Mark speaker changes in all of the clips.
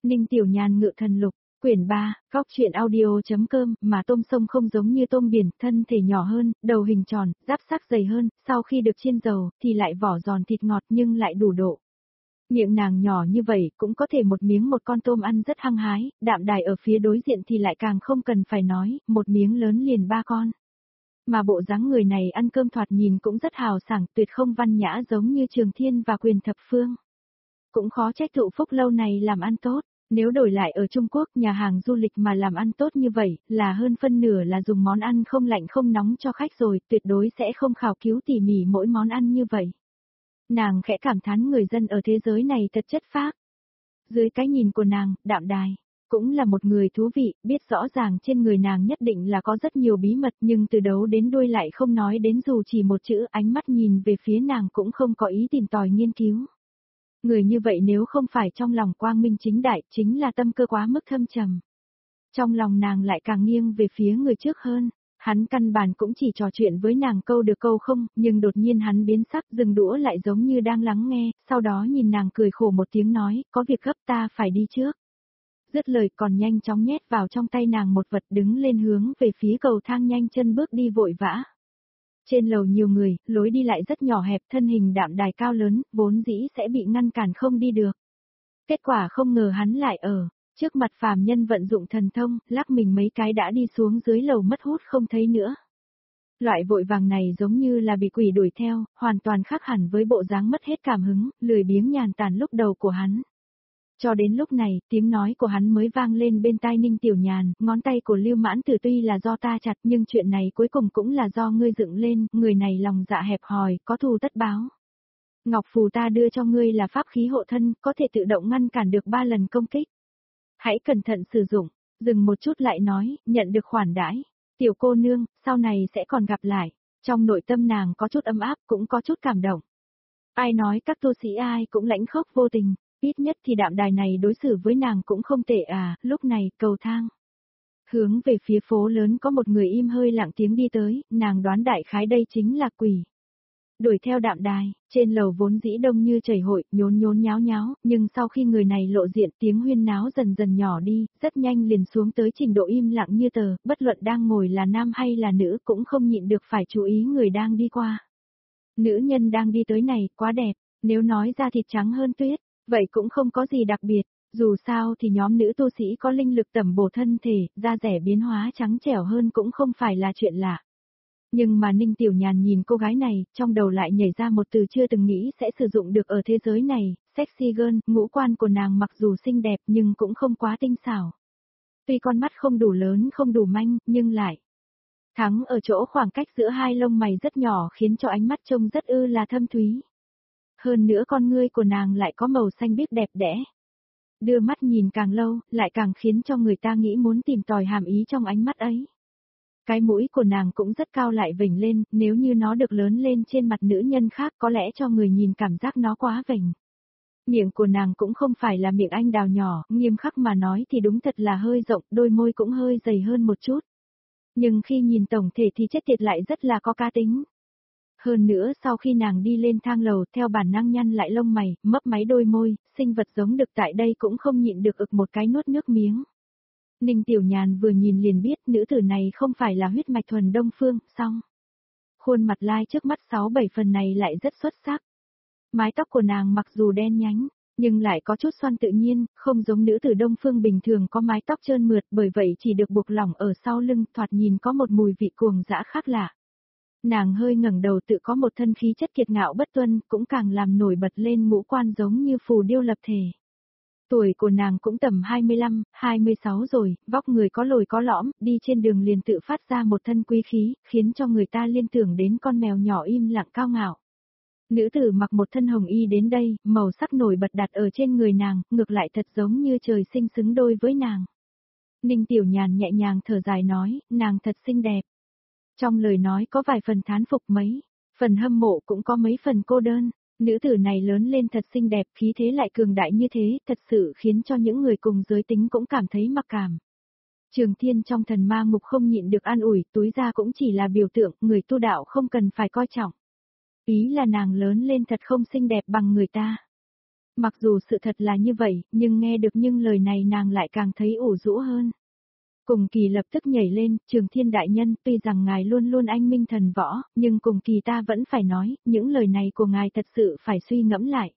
Speaker 1: Ninh Tiểu Nhàn ngự thần lục, quyển 3, góc truyện audio.com, mà tôm sông không giống như tôm biển, thân thể nhỏ hơn, đầu hình tròn, giáp xác dày hơn, sau khi được chiên dầu, thì lại vỏ giòn thịt ngọt nhưng lại đủ độ. Miệng nàng nhỏ như vậy cũng có thể một miếng một con tôm ăn rất hăng hái, Đạm Đài ở phía đối diện thì lại càng không cần phải nói, một miếng lớn liền 3 con. Mà bộ dáng người này ăn cơm thoạt nhìn cũng rất hào sảng, tuyệt không văn nhã giống như Trường Thiên và Quyền Thập Phương. Cũng khó trách Thụ Phúc lâu này làm ăn tốt, nếu đổi lại ở Trung Quốc nhà hàng du lịch mà làm ăn tốt như vậy, là hơn phân nửa là dùng món ăn không lạnh không nóng cho khách rồi, tuyệt đối sẽ không khảo cứu tỉ mỉ mỗi món ăn như vậy. Nàng khẽ cảm thán người dân ở thế giới này thật chất phác. Dưới cái nhìn của nàng, Đạm Đài cũng là một người thú vị, biết rõ ràng trên người nàng nhất định là có rất nhiều bí mật nhưng từ đầu đến đuôi lại không nói đến dù chỉ một chữ, ánh mắt nhìn về phía nàng cũng không có ý tìm tòi nghiên cứu. Người như vậy nếu không phải trong lòng quang minh chính đại, chính là tâm cơ quá mức thâm trầm. Trong lòng nàng lại càng nghiêng về phía người trước hơn. Hắn căn bản cũng chỉ trò chuyện với nàng câu được câu không, nhưng đột nhiên hắn biến sắc, dừng đũa lại giống như đang lắng nghe, sau đó nhìn nàng cười khổ một tiếng nói, có việc gấp ta phải đi trước. Dứt lời còn nhanh chóng nhét vào trong tay nàng một vật, đứng lên hướng về phía cầu thang nhanh chân bước đi vội vã. Trên lầu nhiều người, lối đi lại rất nhỏ hẹp, thân hình Đạm Đài cao lớn, vốn dĩ sẽ bị ngăn cản không đi được. Kết quả không ngờ hắn lại ở trước mặt phàm nhân vận dụng thần thông, lắc mình mấy cái đã đi xuống dưới lầu mất hút không thấy nữa. Loại vội vàng này giống như là bị quỷ đuổi theo, hoàn toàn khác hẳn với bộ dáng mất hết cảm hứng, lười biếng nhàn tản lúc đầu của hắn. Cho đến lúc này, tiếng nói của hắn mới vang lên bên tai Ninh Tiểu Nhàn, ngón tay của Lưu Mãn Tử tuy là do ta chặt nhưng chuyện này cuối cùng cũng là do ngươi dựng lên, người này lòng dạ hẹp hòi, có thù tất báo. Ngọc phù ta đưa cho ngươi là pháp khí hộ thân, có thể tự động ngăn cản được 3 lần công kích. Hãy cẩn thận sử dụng, dừng một chút lại nói, nhận được khoản đãi. Tiểu cô nương, sau này sẽ còn gặp lại. Trong nội tâm nàng có chút ấm áp, cũng có chút cảm động. Ai nói các tu sĩ ai cũng lãnh khốc vô tình, ít nhất thì Đạm Đài này đối xử với nàng cũng không tệ à, lúc này, cầu thang. Hướng về phía phố lớn có một người im hơi lặng tiếng đi tới, nàng đoán đại khái đây chính là quỷ. Đuổi theo Đạm Đài, trên lầu vốn dĩ đông như chảy hội, nhốn nhốn nháo nháo, nhưng sau khi người này lộ diện tiếng huyên náo dần dần nhỏ đi, rất nhanh liền xuống tới trình độ im lặng như tờ, bất luận đang ngồi là nam hay là nữ cũng không nhịn được phải chú ý người đang đi qua. Nữ nhân đang đi tới này, quá đẹp, nếu nói da thịt trắng hơn tuyết, vậy cũng không có gì đặc biệt, dù sao thì nhóm nữ tu sĩ có linh lực tẩm bổ thân thể, da rẻ biến hóa trắng trẻo hơn cũng không phải là chuyện lạ. Nhưng mà Ninh Tiểu Nhàn nhìn cô gái này, trong đầu lại nhảy ra một từ chưa từng nghĩ sẽ sử dụng được ở thế giới này, sexy girl, ngũ quan của nàng mặc dù xinh đẹp nhưng cũng không quá tinh xảo. Tuy con mắt không đủ lớn không đủ manh, nhưng lại thắng ở chỗ khoảng cách giữa hai lông mày rất nhỏ khiến cho ánh mắt trông rất là thâm thúy. Hơn nữa con ngươi của nàng lại có màu xanh biếc đẹp đẽ. Đưa mắt nhìn càng lâu, lại càng khiến cho người ta nghĩ muốn tìm tòi hàm ý trong ánh mắt ấy. Cái mũi của nàng cũng rất cao lại vểnh lên, nếu như nó được lớn lên trên mặt nữ nhân khác có lẽ cho người nhìn cảm giác nó quá vểnh. Miệng của nàng cũng không phải là miệng anh đào nhỏ, nghiêm khắc mà nói thì đúng thật là hơi rộng, đôi môi cũng hơi dày hơn một chút. Nhưng khi nhìn tổng thể thì chất tiệt lại rất là có cá tính. Hơn nữa sau khi nàng đi lên thang lầu theo bản năng nhăn lại lông mày, mấp máy đôi môi, sinh vật giống được tại đây cũng không nhịn được ực một cái nuốt nước miếng. Ninh Tiểu Nhàn vừa nhìn liền biết nữ tử này không phải là huyết mạch thuần Đông Phương, song khuôn mặt lai trước mắt 6-7 phần này lại rất xuất sắc. Mái tóc của nàng mặc dù đen nhánh, nhưng lại có chút xoăn tự nhiên, không giống nữ tử Đông Phương bình thường có mái tóc trơn mượt bởi vậy chỉ được buộc lỏng ở sau lưng thoạt nhìn có một mùi vị cuồng dã khác lạ. Nàng hơi ngẩng đầu tự có một thân khí chất kiệt ngạo bất tuân cũng càng làm nổi bật lên ngũ quan giống như phù điêu lập thể. Tuổi của nàng cũng tầm 25, 26 rồi, vóc người có lồi có lõm, đi trên đường liền tự phát ra một thân quý khí, khiến cho người ta liên tưởng đến con mèo nhỏ im lặng cao ngạo. Nữ tử mặc một thân hồng y đến đây, màu sắc nổi bật đặt ở trên người nàng, ngược lại thật giống như trời sinh xứng đôi với nàng. Ninh Tiểu Nhàn nhẹ nhàng thở dài nói, nàng thật xinh đẹp. Trong lời nói có vài phần thán phục mấy, phần hâm mộ cũng có mấy phần cô đơn. Nữ tử này lớn lên thật xinh đẹp, khí thế lại cường đại như thế, thật sự khiến cho những người cùng giới tính cũng cảm thấy mặc cảm. Trường Thiên trong thần ma ngục không nhịn được an ủi, túi ra cũng chỉ là biểu tượng, người tu đạo không cần phải coi trọng. Ý là nàng lớn lên thật không xinh đẹp bằng người ta. Mặc dù sự thật là như vậy, nhưng nghe được những lời này nàng lại càng thấy ủ rũ hơn. Cùng Kỳ lập tức nhảy lên, Trường Thiên đại nhân, tuy rằng ngài luôn luôn anh minh thần võ, nhưng Cùng Kỳ ta vẫn phải nói, những lời này của ngài thật sự phải suy ngẫm lại.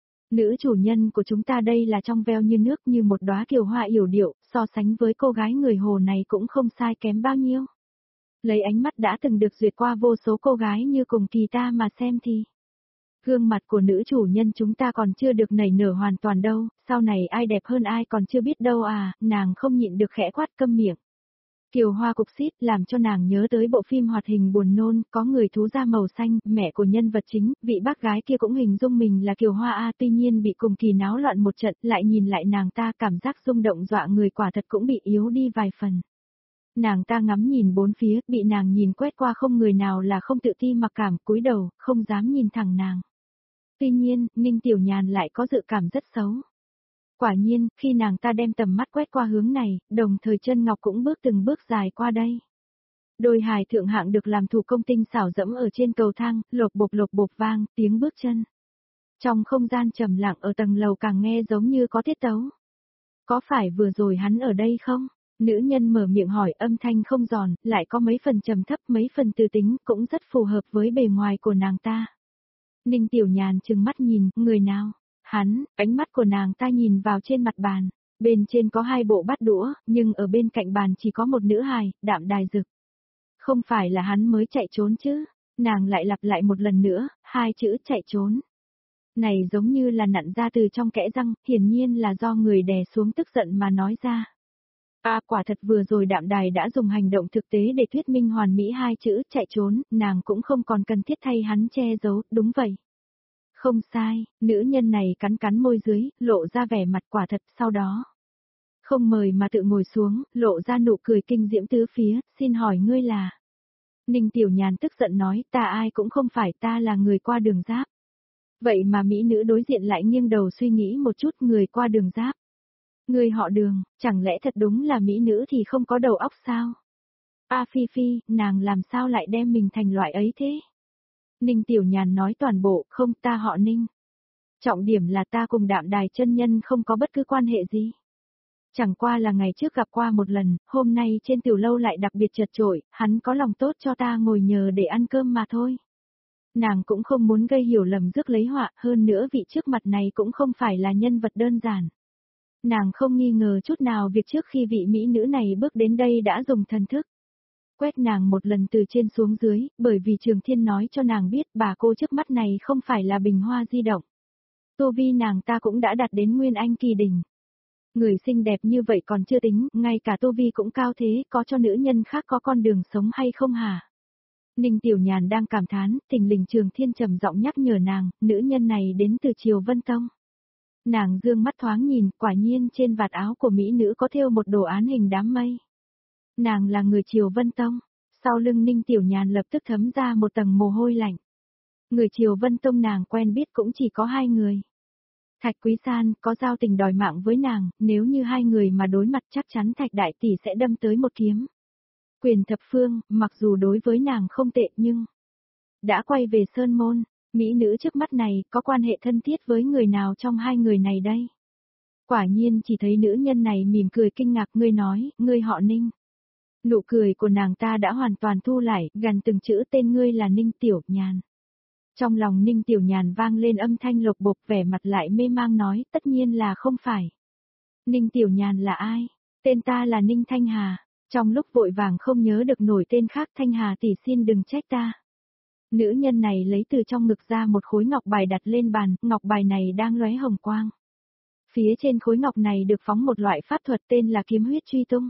Speaker 1: Nữ chủ nhân của chúng ta đây là trong veo như nước như một đóa kiều hoa yểu điệu, so sánh với cô gái người Hồ này cũng không sai kém bao nhiêu. Lấy ánh mắt đã từng được duyệt qua vô số cô gái như Cùng Kỳ ta mà xem thì. Gương mặt của nữ chủ nhân chúng ta còn chưa được nảy nở hoàn toàn đâu, sau này ai đẹp hơn ai còn chưa biết đâu à, nàng không nhịn được khẽ quát câm miệng. Kiều Hoa cục xít làm cho nàng nhớ tới bộ phim hoạt hình buồn nôn, có người thú da màu xanh, mẹ của nhân vật chính, vị bác gái kia cũng hình dung mình là Kiều Hoa tuy nhiên bị Cùng Kỳ náo loạn một trận, lại nhìn lại nàng ta cảm giác rung động dọa người quả thật cũng bị yếu đi vài phần. Nàng ta ngắm nhìn bốn phía, bị nàng nhìn quét qua không người nào là không tự ti mặc cảm, cúi đầu, không dám nhìn thẳng nàng. Tuy nhiên, Ninh Tiểu Nhàn lại có dự cảm rất xấu. Quả nhiên, khi nàng ta đem tầm mắt quét qua hướng này, đồng thời chân ngọc cũng bước từng bước dài qua đây. Đôi hài thượng hạng được làm thủ công tinh xảo dẫm ở trên cầu thang, lộc bộc vang, tiếng bước chân. Trong không gian trầm lặng ở tầng lầu càng nghe giống như có tiết tấu. Có phải vừa rồi hắn ở đây không? Nữ nhân mở miệng hỏi âm thanh không giòn, lại có mấy phần trầm thấp mấy phần từ tính, cũng rất phù hợp với bề ngoài của nàng ta. Ninh Tiểu Nhàn trừng mắt nhìn, người nào? Hắn, ánh mắt của nàng ta nhìn vào trên mặt bàn. Bên trên có hai bộ bát đũa, nhưng ở bên cạnh bàn chỉ có một nữ hài, Đạm Đài Dực. Không phải là hắn mới chạy trốn chứ? Nàng lại lặp lại một lần nữa, hai chữ chạy trốn. Này giống như là nặn ra từ trong kẽ răng, hiển nhiên là do người đè xuống tức giận mà nói ra. Quả thật vừa rồi Đạm Đài đã dùng hành động thực tế để thuyết minh hoàn mỹ hai chữ chạy trốn, nàng cũng không còn cần thiết thay hắn che giấu, đúng vậy. Không sai, nữ nhân này cắn cắn môi dưới, lộ ra vẻ mặt quả thật sau đó. Không mời mà tự ngồi xuống, lộ ra nụ cười kinh diễm tứ phía, xin hỏi ngươi là. Ninh Tiểu Nhàn tức giận nói, ta ai cũng không phải, ta là người qua đường giáp. Vậy mà mỹ nữ đối diện lại nghiêng đầu suy nghĩ một chút, người qua đường giáp. Người họ Đường, chẳng lẽ thật đúng là mỹ nữ thì không có đầu óc sao? Phi Phi, nàng làm sao lại đem mình thành loại ấy thế? Ninh Tiểu Nhàn nói toàn bộ, không, ta họ Ninh. Trọng điểm là ta cùng Đạm Đài chân nhân không có bất cứ quan hệ gì. Chẳng qua là ngày trước gặp qua một lần, hôm nay trên tiểu lâu lại đặc biệt chật chội, hắn có lòng tốt cho ta ngồi nhờ để ăn cơm mà thôi. Nàng cũng không muốn gây hiểu lầm rước lấy họa, hơn nữa vị trước mặt này cũng không phải là nhân vật đơn giản. Nàng không nghi ngờ chút nào việc trước khi vị mỹ nữ này bước đến đây đã dùng thần thức. Quét nàng một lần từ trên xuống dưới, bởi vì Trường Thiên nói cho nàng biết bà cô trước mắt này không phải là bình hoa di động. Tu vi nàng ta cũng đã đạt đến Nguyên Anh kỳ đỉnh. Người xinh đẹp như vậy còn chưa tính, ngay cả tu vi cũng cao thế, có cho nữ nhân khác có con đường sống hay không hả? Ninh Tiểu Nhàn đang cảm thán, thình lình Trường Thiên trầm giọng nhắc nhở nàng, nữ nhân này đến từ Triều Vân Tông. Nàng dương mắt thoáng nhìn, quả nhiên trên vạt áo của mỹ nữ có thêu một đồ án hình đám mây. Nàng là người Triều Vân Tông, sau lưng Ninh Tiểu Nhàn lập tức thấm ra một tầng mồ hôi lạnh. Người Triều Vân Tông nàng quen biết cũng chỉ có hai người. Thạch Quý San có giao tình đòi mạng với nàng, nếu như hai người mà đối mặt chắc chắn Thạch Đại Tỷ sẽ đâm tới một kiếm. Quyền Thập Phương, mặc dù đối với nàng không tệ nhưng đã quay về Sơn Môn, mỹ nữ trước mắt này có quan hệ thân thiết với người nào trong hai người này đây? Quả nhiên chỉ thấy nữ nhân này mỉm cười kinh ngạc, ngươi nói, ngươi họ Ninh. Nụ cười của nàng ta đã hoàn toàn thu lại, gần từng chữ tên ngươi là Ninh Tiểu Nhàn. Trong lòng Ninh Tiểu Nhàn vang lên âm thanh lộc bộc, vẻ mặt lại mê mang nói, tất nhiên là không phải. Ninh Tiểu Nhàn là ai? Tên ta là Ninh Thanh Hà. Trong lúc vội vàng không nhớ được nổi tên khác, Thanh Hà tỷ xin đừng trách ta. Nữ nhân này lấy từ trong ngực ra một khối ngọc bài đặt lên bàn, ngọc bài này đang lóe hồng quang. Phía trên khối ngọc này được phóng một loại pháp thuật tên là kiếm huyết truy tung.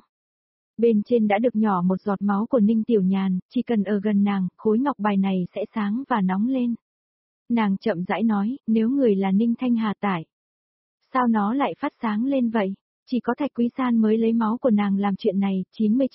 Speaker 1: Bên trên đã được nhỏ một giọt máu của Ninh Tiểu Nhàn, chỉ cần ở gần nàng, khối ngọc bài này sẽ sáng và nóng lên. Nàng chậm rãi nói, nếu người là Ninh Thanh Hà tải. Sao nó lại phát sáng lên vậy? Chỉ có Thạch Quý San mới lấy máu của nàng làm chuyện này,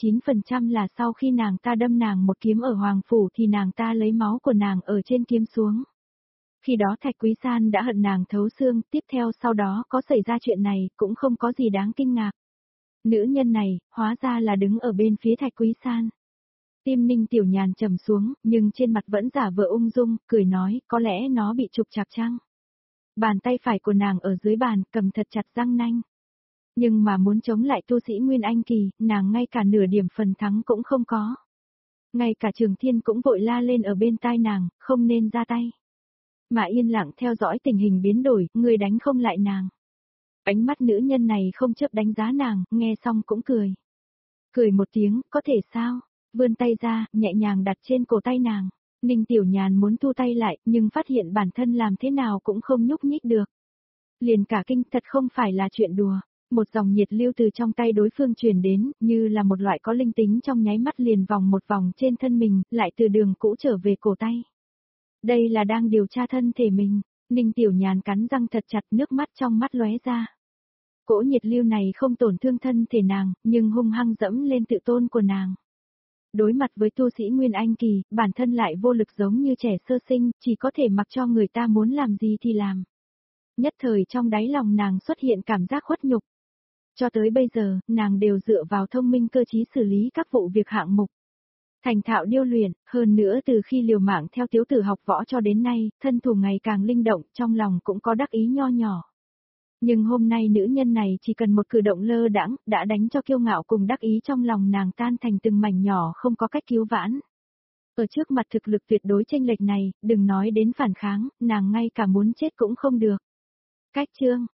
Speaker 1: 99% là sau khi nàng ta đâm nàng một kiếm ở Hoàng Phủ thì nàng ta lấy máu của nàng ở trên kiếm xuống. Khi đó Thạch Quý San đã hận nàng thấu xương, tiếp theo sau đó có xảy ra chuyện này, cũng không có gì đáng kinh ngạc. Nữ nhân này, hóa ra là đứng ở bên phía Thạch Quý San. Tim Ninh Tiểu Nhàn trầm xuống, nhưng trên mặt vẫn giả vờ ung dung, cười nói, có lẽ nó bị trục trặc chăng? Bàn tay phải của nàng ở dưới bàn, cầm thật chặt răng nanh. Nhưng mà muốn chống lại tu sĩ Nguyên Anh Kỳ, nàng ngay cả nửa điểm phần thắng cũng không có. Ngay cả Trường Thiên cũng vội la lên ở bên tai nàng, không nên ra tay. Mà yên lặng theo dõi tình hình biến đổi, người đánh không lại nàng. Ánh mắt nữ nhân này không chớp đánh giá nàng, nghe xong cũng cười. Cười một tiếng, có thể sao? Vươn tay ra, nhẹ nhàng đặt trên cổ tay nàng. Ninh Tiểu Nhàn muốn thu tay lại, nhưng phát hiện bản thân làm thế nào cũng không nhúc nhích được. Liền cả kinh, thật không phải là chuyện đùa. Một dòng nhiệt lưu từ trong tay đối phương truyền đến, như là một loại có linh tính trong nháy mắt liền vòng một vòng trên thân mình, lại từ đường cũ trở về cổ tay. Đây là đang điều tra thân thể mình. Ninh Tiểu Nhàn cắn răng thật chặt, nước mắt trong mắt lóe ra. Cỗ nhiệt lưu này không tổn thương thân thể nàng, nhưng hung hăng dẫm lên tự tôn của nàng. Đối mặt với tu sĩ Nguyên Anh Kỳ, bản thân lại vô lực giống như trẻ sơ sinh, chỉ có thể mặc cho người ta muốn làm gì thì làm. Nhất thời trong đáy lòng nàng xuất hiện cảm giác khuất nhục. Cho tới bây giờ, nàng đều dựa vào thông minh cơ trí xử lý các vụ việc hạng mục. Thành thạo điêu luyện, hơn nữa từ khi liều mạng theo tiếu tử học võ cho đến nay, thân thủ ngày càng linh động, trong lòng cũng có đắc ý nho nhỏ. Nhưng hôm nay nữ nhân này chỉ cần một cử động lơ đãng, đã đánh cho kiêu ngạo cùng đắc ý trong lòng nàng tan thành từng mảnh nhỏ không có cách cứu vãn. Ở trước mặt thực lực tuyệt đối chênh lệch này, đừng nói đến phản kháng, nàng ngay cả muốn chết cũng không được. Cách chương